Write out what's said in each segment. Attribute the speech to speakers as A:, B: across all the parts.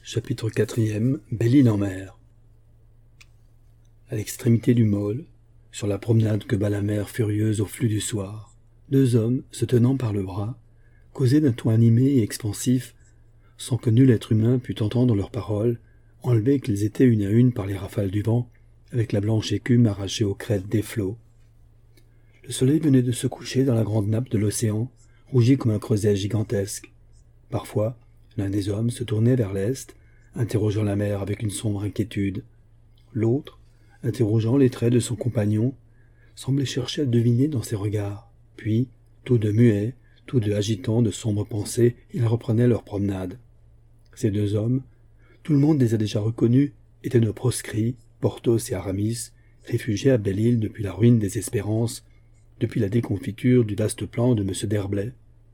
A: Chapitre 4e. Belle-Île en mer. À l'extrémité du môle, sur la promenade que bat la mer furieuse au flux du soir, deux hommes, se tenant par le bras, causaient d'un ton animé et expansif, sans que nul être humain pût entendre leurs paroles, enlevés qu'ils étaient une à une par les rafales du vent, avec la blanche écume arrachée aux crêtes des flots. Le soleil venait de se coucher dans la grande nappe de l'océan, rougi comme un creuset gigantesque. Parfois, l'un des hommes se tournait vers l'est, interrogeant la mer avec une sombre inquiétude. L'autre, interrogeant les traits de son compagnon, semblait chercher à deviner dans ses regards. Puis, tous deux muets, tous deux agitant de sombres pensées, ils reprenaient leur promenade. Ces deux hommes, tout le monde les a déjà reconnus, étaient nos proscrits, Porthos et Aramis, réfugiés à Belle-Île depuis la ruine des Espérances, depuis la déconfiture du vaste plan de M. d'Herblay.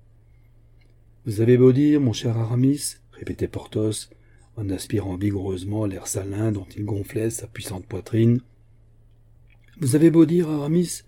A: « Vous avez beau dire, mon cher Aramis, » répétait Porthos, en aspirant vigoureusement l'air salin dont il gonflait sa puissante poitrine. « Vous avez beau dire, Aramis,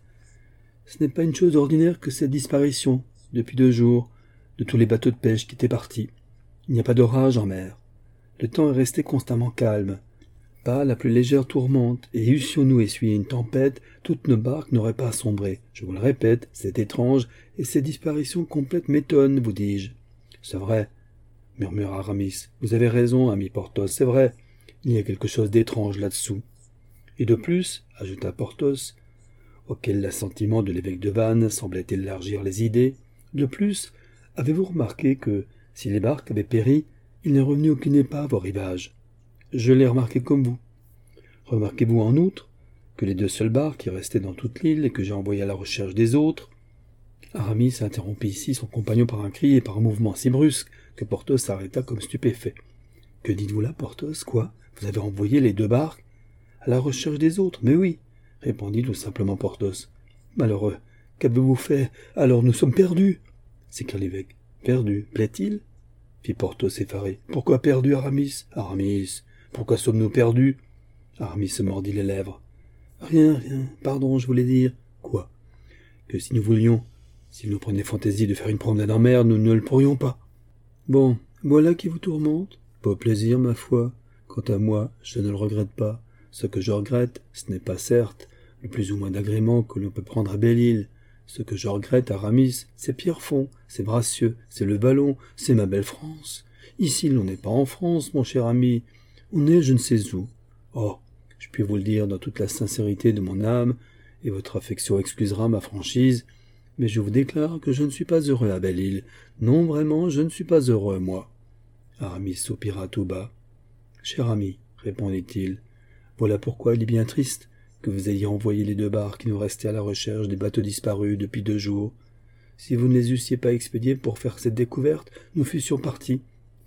A: ce n'est pas une chose ordinaire que cette disparition, depuis 2 jours, de tous les bateaux de pêche qui étaient partis. Il n'y a pas d'orage en mer. Le temps est resté constamment calme. Pas la plus légère tourmente, et eussions-nous essuyé une tempête, toutes nos barques n'auraient pas sombré. Je vous le répète, c'est étrange, et ces disparitions complètes m'étonnent, vous dis-je. C'est vrai, murmura Aramis. Vous avez raison, ami Porthos, c'est vrai. Il y a quelque chose d'étrange là-dessous. Et de plus, ajouta Porthos, auquel l'assentiment de l'évêque de Vannes semblait élargir les idées, de plus, avez-vous remarqué que, si les barques avaient péri, il n'est revenu aucune épave au rivage? Je l'ai remarqué comme vous. Remarquez-vous en outre que les 2 seules barques qui restaient dans toute l'île et que j'ai envoyées à la recherche des autres. Aramis interrompit ici son compagnon par un cri et par un mouvement si brusque que Porthos s'arrêta comme stupéfait. « Que dites-vous là, Porthos? Quoi? Vous avez envoyé les 2 barques à la recherche des autres? Mais oui, répondit tout simplement Porthos. Malheureux, qu'avez-vous fait? Alors nous sommes perdus, s'écria l'évêque. Perdus, plaît-il? Fit Porthos effaré. Pourquoi perdus, Aramis? Aramis, pourquoi sommes-nous perdus? Aramis se mordit les lèvres. Rien, pardon, je voulais dire. Quoi? Que si nous voulions, s'il nous prenait fantaisie de faire une promenade en mer, nous ne le pourrions pas. Bon, voilà qui vous tourmente. Pas plaisir, ma foi. Quant à moi, je ne le regrette pas. Ce que je regrette, ce n'est pas certes le plus ou moins d'agrément que l'on peut prendre à Belle-Île. Ce que je regrette, Aramis, c'est Pierrefonds, c'est Bracieux, c'est le Vallon, c'est ma belle France. Ici, l'on n'est pas en France, mon cher ami. On est je ne sais où. Oh, je puis vous le dire dans toute la sincérité de mon âme, et votre affection excusera ma franchise, mais je vous déclare que je ne suis pas heureux à Belle-Île. Non, vraiment, je ne suis pas heureux, moi. Aramis soupira tout bas. Cher ami, répondit-il, voilà pourquoi il est bien triste que vous ayez envoyé les 2 barques qui nous restaient à la recherche des bateaux disparus depuis 2 jours. Si vous ne les eussiez pas expédiés pour faire cette découverte, nous fussions partis.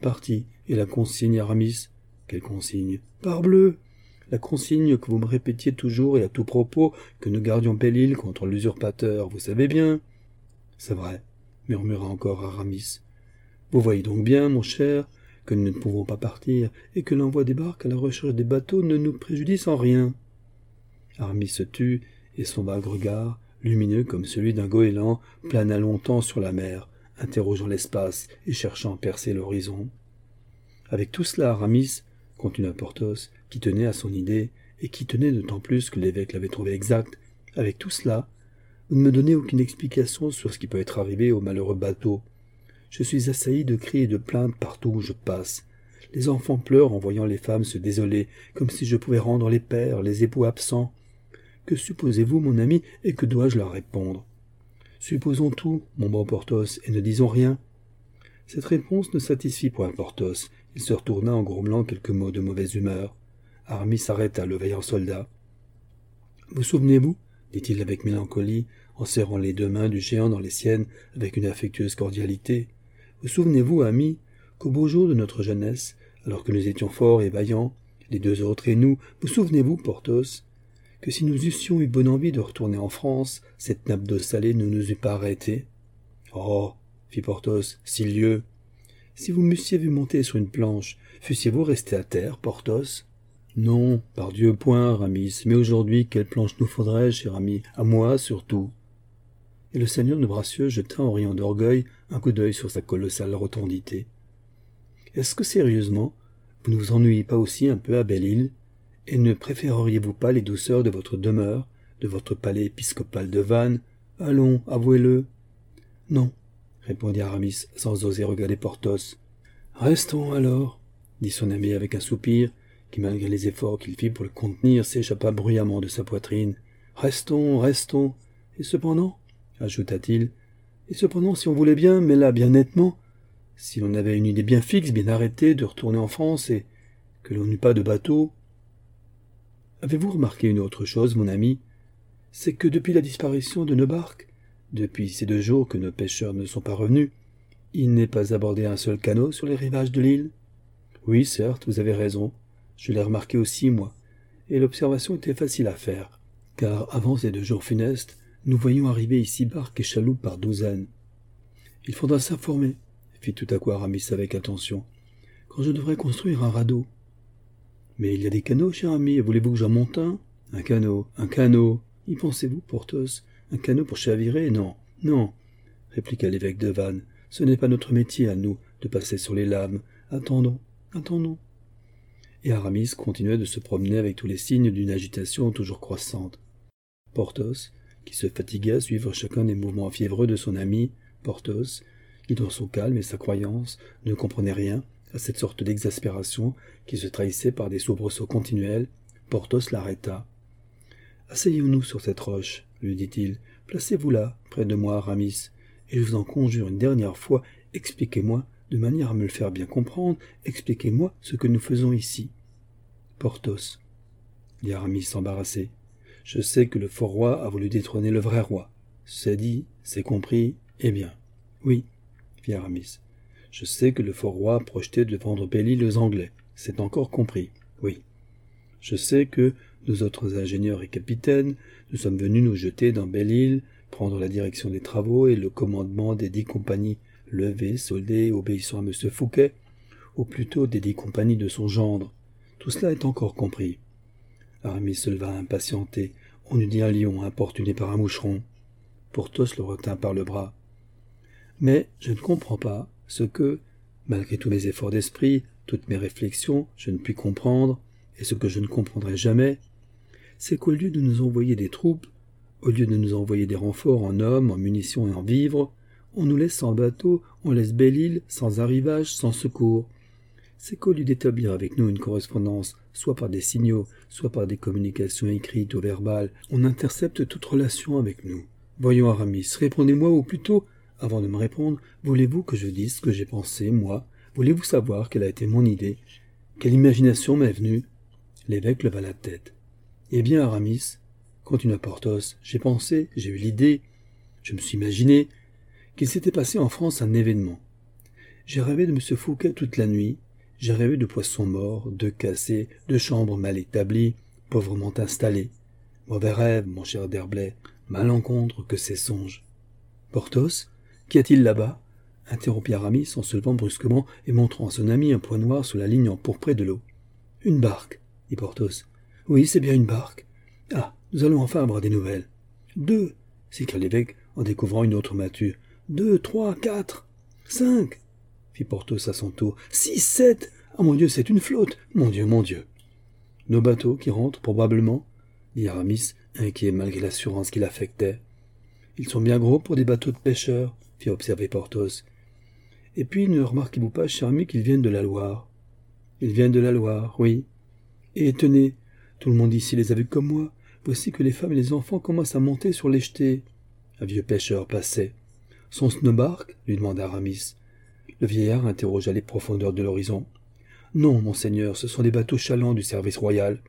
A: Et la consigne, Aramis? Quelle consigne? Parbleu! La consigne que vous me répétiez toujours et à tout propos, que nous gardions Belle-Île contre l'usurpateur, vous savez bien. C'est vrai, murmura encore Aramis. Vous voyez donc bien, mon cher, que nous ne pouvons pas partir, et que l'envoi des barques à la recherche des bateaux ne nous préjudice en rien. Aramis se tut, et son vague regard, lumineux comme celui d'un goéland, plana longtemps sur la mer, interrogeant l'espace et cherchant à percer l'horizon. Avec tout cela, Aramis, continua Porthos, qui tenait à son idée, et qui tenait d'autant plus que l'évêque l'avait trouvé exact, avec tout cela, vous ne me donnez aucune explication sur ce qui peut être arrivé au malheureux bateau. Je suis assailli de cris et de plaintes partout où je passe. Les enfants pleurent en voyant les femmes se désoler, comme si je pouvais rendre les pères, les époux absents. Que supposez-vous, mon ami, et que dois-je leur répondre? Supposons tout, mon bon Porthos, et ne disons rien. Cette réponse ne satisfit point Porthos. Il se retourna en grommant quelques mots de mauvaise humeur. Aramis s'arrêta, le vaillant soldat. « Vous souvenez-vous, dit-il avec mélancolie, en serrant les 2 mains du géant dans les siennes avec une affectueuse cordialité, vous souvenez-vous, ami, qu'au beau jour de notre jeunesse, alors que nous étions forts et vaillants, les 2 autres et nous, vous souvenez-vous, Porthos, que si nous eussions eu bonne envie de retourner en France, cette nappe d'eau salée ne nous eût pas arrêtés? Oh, fit Porthos, 6 lieues. Si vous m'eussiez vu monter sur une planche, fussiez-vous resté à terre, Porthos? Non, pardieu, point, Aramis, mais aujourd'hui, quelle planche nous faudrait, cher ami, à moi surtout. Et le seigneur de Bracieux jeta en riant d'orgueil un coup d'œil sur sa colossale rotondité. Est-ce que sérieusement, Vous ne vous ennuyez pas aussi un peu à Belle-Île, et ne préféreriez-vous pas les douceurs de votre demeure, de votre palais épiscopal de Vannes? Allons, avouez-le. Non, répondit Aramis, sans oser regarder Porthos. Restons alors, dit son ami avec un soupir, qui malgré les efforts qu'il fit pour le contenir, s'échappa bruyamment de sa poitrine. Restons, restons. Et cependant, ajouta-t-il, et cependant, si on voulait bien, mais là bien nettement, si l'on avait une idée bien fixe, bien arrêtée, de retourner en France, et que l'on n'eût pas de bateau. Avez-vous remarqué une autre chose, mon ami? C'est que depuis la disparition de nos barques, depuis ces 2 jours que nos pêcheurs ne sont pas revenus, il n'est pas abordé un seul canot sur les rivages de l'île. Oui, certes, vous avez raison. Je l'ai remarqué aussi, moi. Et l'observation était facile à faire, car avant ces 2 jours funestes, nous voyions arriver ici barques et chaloupes par douzaines. Il faudra s'informer, fit tout à coup Aramis avec attention, quand je devrais construire un radeau. Mais il y a des canots, cher ami, voulez-vous que j'en monte un? Un canot. Y pensez-vous, Porthos? Un canot pour chavirer? Non, non, répliqua l'évêque de Vannes. Ce n'est pas notre métier à nous de passer sur les lames. Attendons. Et Aramis continuait de se promener avec tous les signes d'une agitation toujours croissante. Porthos, qui se fatiguait à suivre chacun des mouvements fiévreux de son ami, Porthos, qui dans son calme et sa croyance ne comprenait rien à cette sorte d'exaspération qui se trahissait par des soubresauts continuels, Porthos l'arrêta. « Asseyons-nous sur cette roche, lui dit-il. Placez-vous là, près de moi, Aramis, et je vous en conjure une dernière fois, expliquez-moi, de manière à me le faire bien comprendre, expliquez-moi ce que nous faisons ici. » Porthos, dit Aramis embarrassé, je sais que le fort roi a voulu détrôner le vrai roi. C'est dit, c'est compris, eh bien. Oui, fit Aramis. Je sais que le fort roi a projeté de vendre Belle-Île aux Anglais. C'est encore compris, oui. Je sais que, nous autres ingénieurs et capitaines, nous sommes venus nous jeter dans Belle-Île, prendre la direction des travaux et le commandement des 10 compagnies levées, soldées, obéissant à M. Fouquet, ou plutôt des 10 compagnies de son gendre. Tout cela est encore compris. Aramis se leva impatienté. On eût dit un lion importuné par un moucheron. Porthos le retint par le bras. Mais je ne comprends pas ce que, malgré tous mes efforts d'esprit, toutes mes réflexions, je ne puis comprendre, et ce que je ne comprendrai jamais, c'est qu'au lieu de nous envoyer des troupes, au lieu de nous envoyer des renforts en hommes, en munitions et en vivres, on nous laisse sans bateau, on laisse Belle-Île, sans arrivage, sans secours. C'est qu'au lieu d'établir avec nous une correspondance, soit par des signaux, soit par des communications écrites ou verbales, on intercepte toute relation avec nous. Voyons, Aramis, répondez-moi, ou plutôt, avant de me répondre, voulez-vous que je dise ce que j'ai pensé, moi? Voulez-vous savoir quelle a été mon idée? Quelle imagination m'est venue? L'évêque leva la tête. Eh bien, Aramis, continua Porthos, j'ai pensé, j'ai eu l'idée, je me suis imaginé, qu'il s'était passé en France un événement. J'ai rêvé de M. Fouquet toute la nuit, j'ai rêvé de poissons morts, d'œufs cassés, de chambres mal établies, pauvrement installées. Mauvais rêve, mon cher D'Herblay, malencontre que ces songes. Porthos, qu'y a-t-il là-bas? Interrompit Aramis en se levant brusquement et montrant à son ami un point noir sur la ligne empourprée de l'eau. Une barque, dit Porthos. Oui, c'est bien une barque. Ah, nous allons enfin avoir des nouvelles. 2, s'écria l'évêque en découvrant une autre mâture. 2, 3, 4, 5, fit Porthos à son tour. 6, 7, ah mon Dieu, c'est une flotte, mon Dieu, mon Dieu. Nos bateaux qui rentrent, probablement, dit Aramis, inquiet malgré l'assurance qu'il affectait. Ils sont bien gros pour des bateaux de pêcheurs, fit observer Porthos. Et puis, ne remarquez-vous pas, cher ami, qu'ils viennent de la Loire? Ils viennent de la Loire, oui. Et tenez, tout le monde ici les a vus comme moi. Voici que les femmes et les enfants commencent à monter sur les jetés. Un vieux pêcheur passait. Sont-ce nos barques? Lui demanda Aramis. Le vieillard interrogea les profondeurs de l'horizon. Non, monseigneur, ce sont des bateaux chalands du service royal.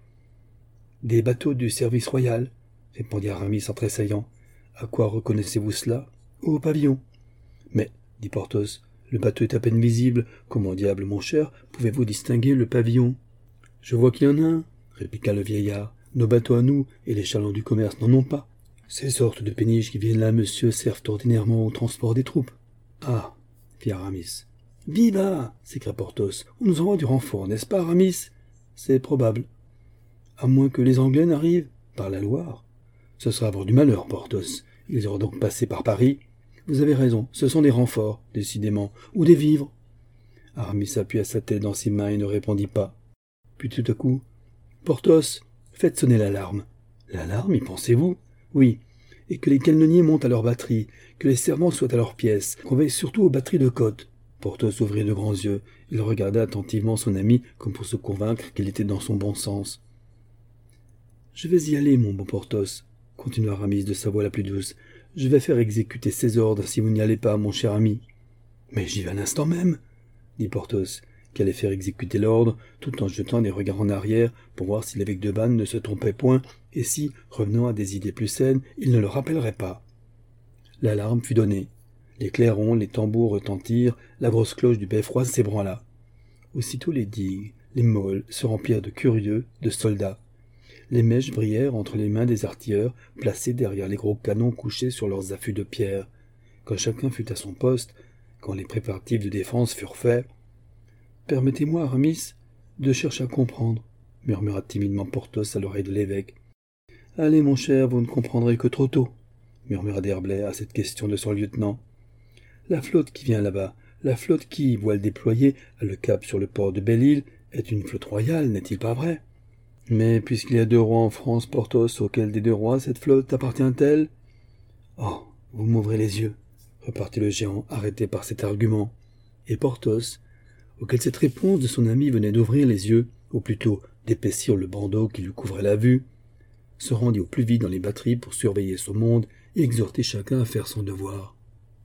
A: Des bateaux du service royal, répondit Aramis en tressaillant. À quoi reconnaissez-vous cela? Au pavillon. Mais, dit Porthos, le bateau est à peine visible. Comment diable, mon cher, pouvez-vous distinguer le pavillon? Je vois qu'il y en a un, répliqua le vieillard. Nos bateaux à nous et les chalands du commerce n'en ont pas. Ces sortes de péniches qui viennent là, monsieur, servent ordinairement au transport des troupes. Ah, fit Aramis. Viva! S'écria Porthos. On nous envoie du renfort, n'est-ce pas, Aramis? C'est probable. À moins que les Anglais n'arrivent par la Loire. Ce sera avoir du malheur, Porthos. Ils auront donc passé par Paris. Vous avez raison, ce sont des renforts, décidément, ou des vivres. Aramis appuya sa tête dans ses mains et ne répondit pas. Puis tout à coup, « Porthos, faites sonner l'alarme. »« L'alarme, y pensez-vous ?»« Oui, et que les canonniers montent à leur batterie, que les servants soient à leurs pièces, qu'on veille surtout aux batteries de côte. » Porthos ouvrit de grands yeux. Il regardait attentivement son ami comme pour se convaincre qu'il était dans son bon sens. « Je vais y aller, mon bon Porthos, » continua Aramis de sa voix la plus douce. « Je vais faire exécuter ces ordres si vous n'y allez pas, mon cher ami. »« Mais j'y vais à l'instant même, » dit Porthos, qui allait faire exécuter l'ordre, tout en jetant des regards en arrière pour voir si l'évêque de Vannes ne se trompait point et si, revenant à des idées plus saines, il ne le rappellerait pas. L'alarme fut donnée. Les clairons, les tambours retentirent, la grosse cloche du beffroi s'ébranla. Aussitôt les digues, les maules se remplirent de curieux, de soldats. Les mèches brillèrent entre les mains des artilleurs, placés derrière les gros canons couchés sur leurs affûts de pierre. Quand chacun fut à son poste, quand les préparatifs de défense furent faits, « Permettez-moi, Aramis, de chercher à comprendre, » murmura timidement Porthos à l'oreille de l'évêque. « Allez, mon cher, vous ne comprendrez que trop tôt, » murmura D'Herblay à cette question de son lieutenant. « La flotte qui vient là-bas, la flotte qui, voile déployée, a le cap sur le port de Belle-Île, est une flotte royale, n'est-il pas vrai? Mais puisqu'il y a 2 rois en France, Porthos, auquel des 2 rois cette flotte appartient-elle? Oh, vous m'ouvrez les yeux, repartit le géant, arrêté par cet argument. Et Porthos, auquel cette réponse de son ami venait d'ouvrir les yeux, ou plutôt d'épaissir le bandeau qui lui couvrait la vue, se rendit au plus vite dans les batteries pour surveiller son monde et exhorter chacun à faire son devoir.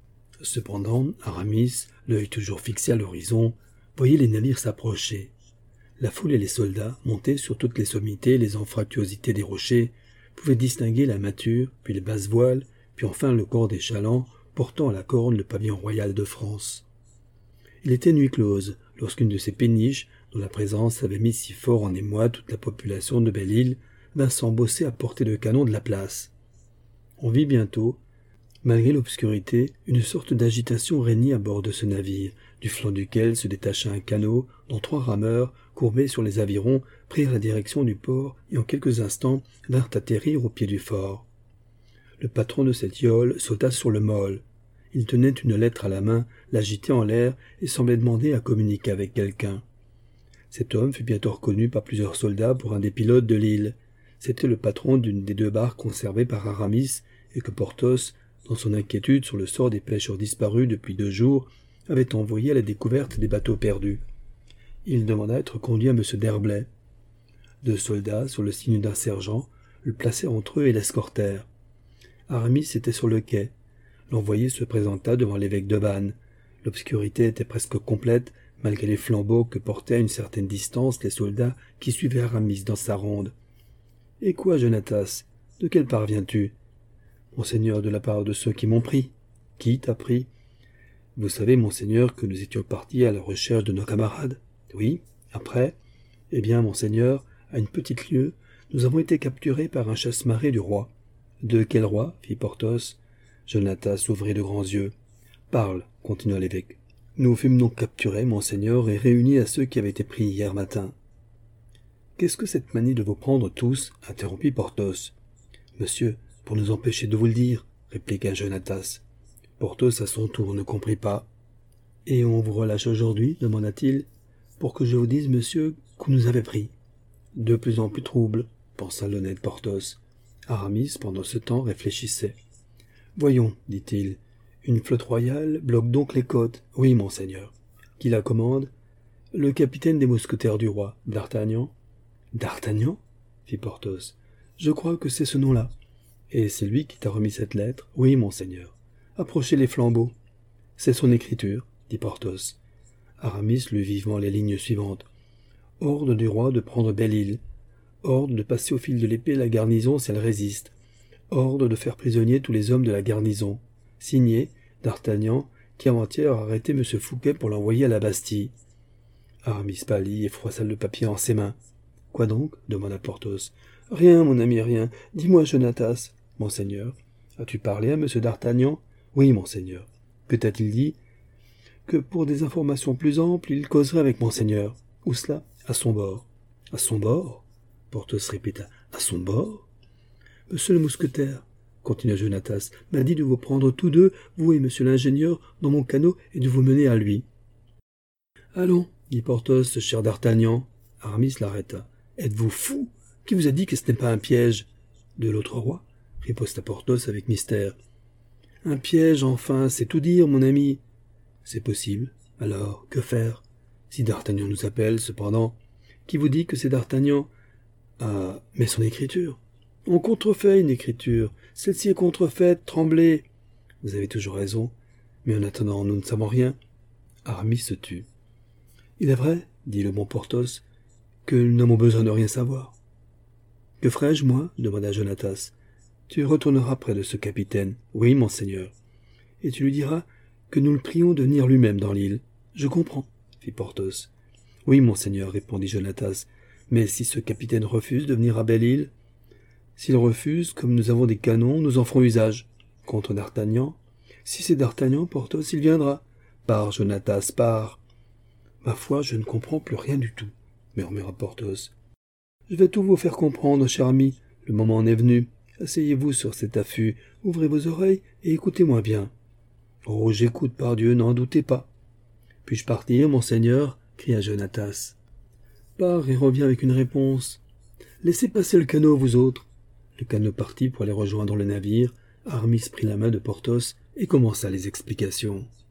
A: Cependant, Aramis, l'œil toujours fixé à l'horizon, voyait les navires s'approcher. La foule et les soldats, montés sur toutes les sommités et les anfractuosités des rochers, pouvaient distinguer la mâture, puis les basses voiles, puis enfin le corps des chalands, portant à la corne le pavillon royal de France. Il était nuit close, lorsqu'une de ces péniches, dont la présence avait mis si fort en émoi toute la population de Belle-Île, vint s'embosser à portée de canon de la place. On vit bientôt, malgré l'obscurité, une sorte d'agitation régnait à bord de ce navire, du flanc duquel se détacha un canot dont 3 rameurs, courbés sur les avirons, prirent la direction du port et en quelques instants vinrent atterrir au pied du fort. Le patron de cette yole sauta sur le môle. Il tenait une lettre à la main, l'agitait en l'air et semblait demander à communiquer avec quelqu'un. Cet homme fut bientôt reconnu par plusieurs soldats pour un des pilotes de l'île. C'était le patron d'une des 2 barques conservées par Aramis et que Porthos, dans son inquiétude sur le sort des pêcheurs disparus depuis 2 jours, avait envoyé à la découverte des bateaux perdus. Il demanda à être conduit à M. d'Herblay. 2 soldats, sur le signe d'un sergent, le placèrent entre eux et l'escortèrent. Aramis était sur le quai. L'envoyé se présenta devant l'évêque de Vannes. L'obscurité était presque complète, malgré les flambeaux que portaient à une certaine distance les soldats qui suivaient Aramis dans sa ronde. « Et quoi, Jonatas? De quelle part viens-tu »« Monseigneur, de la part de ceux qui m'ont pris. »« Qui t'a pris ?»« Vous savez, monseigneur, que nous étions partis à la recherche de nos camarades. »« Oui. Après ?»« Eh bien, monseigneur, à une petite lieue, nous avons été capturés par un chasse-marée du roi. »« De quel roi ?» fit Porthos. Jonatas ouvrit de grands yeux. « Parle, » continua l'évêque. « Nous fûmes donc capturés, monseigneur, et réunis à ceux qui avaient été pris hier matin. »« Qu'est-ce que cette manie de vous prendre tous ?» interrompit Porthos. « Monsieur, pour nous empêcher de vous le dire, » répliqua Jonatas. Porthos, à son tour, ne comprit pas. « Et on vous relâche aujourd'hui ?» demanda-t-il. « Pour que je vous dise, monsieur, qu'on nous avait pris. »« De plus en plus trouble, » pensa l'honnête Porthos. Aramis, pendant ce temps, réfléchissait. « Voyons, dit-il, une flotte royale bloque donc les côtes. »« Oui, monseigneur. »« Qui la commande ?»« Le capitaine des mousquetaires du roi, D'Artagnan. »« D'Artagnan ?» fit Porthos. « Je crois que c'est ce nom-là. »« Et c'est lui qui t'a remis cette lettre ?»« Oui, monseigneur. »« Approchez les flambeaux. »« C'est son écriture, » dit Porthos. Aramis lut vivement les lignes suivantes. « Ordre du roi de prendre Belle-Île. Ordre de passer au fil de l'épée la garnison si elle résiste. Ordre de faire prisonnier tous les hommes de la garnison. Signé D'Artagnan, qui avant-hier a arrêté M. Fouquet pour l'envoyer à la Bastille. » Aramis pâlit et froissa le papier en ses mains. « Quoi donc ?» demanda Porthos. « Rien, mon ami, rien. Dis-moi, Jonatas. »« Monseigneur. »« As-tu parlé à M. d'Artagnan ?»« Oui, monseigneur. »« Que t'a-t-il dit ?»« Que pour des informations plus amples, il causerait avec monseigneur. »« Où cela ? » ?»« À son bord. »« À son bord ?» Porthos répéta. « À son bord ?»« Monsieur le mousquetaire, » continua Jonatas, « m'a dit de vous prendre tous 2, vous et monsieur l'ingénieur, dans mon canot et de vous mener à lui. » Allons, dit Porthos, cher d'Artagnan. Aramis l'arrêta. Êtes-vous fou? Qui vous a dit que ce n'est pas un piège? De l'autre roi, riposta Porthos avec mystère. Un piège, enfin, c'est tout dire, mon ami. C'est possible. Alors, que faire? Si d'Artagnan nous appelle, cependant, qui vous dit que c'est d'Artagnan? Ah, mais son écriture. On contrefait une écriture. Celle-ci est contrefaite, tremblée. Vous avez toujours raison, mais en attendant, nous ne savons rien. Aramis se tut. Il est vrai, dit le bon Porthos, que nous n'avons besoin de rien savoir. Que ferai-je, moi? Demanda Jonatas. Tu retourneras près de ce capitaine. Oui, monseigneur. Et tu lui diras que nous le prions de venir lui-même dans l'île. Je comprends, fit Porthos. Oui, monseigneur, répondit Jonatas. Mais si ce capitaine refuse de venir à Belle-Île? S'il refuse, comme nous avons des canons, nous en ferons usage. Contre d'Artagnan? Si c'est d'Artagnan, Porthos, il viendra. Pars, Jonatas, pars. Ma foi, je ne comprends plus rien du tout, murmura Porthos. Je vais tout vous faire comprendre, cher ami. Le moment en est venu. Asseyez-vous sur cet affût, ouvrez vos oreilles et écoutez-moi bien. Oh, j'écoute, pardieu, n'en doutez pas. Puis-je partir, monseigneur? Cria Jonatas. Pars et reviens avec une réponse. Laissez passer le canot, vous autres. Le canot partit pour aller rejoindre le navire. Aramis prit la main de Porthos et commença les explications.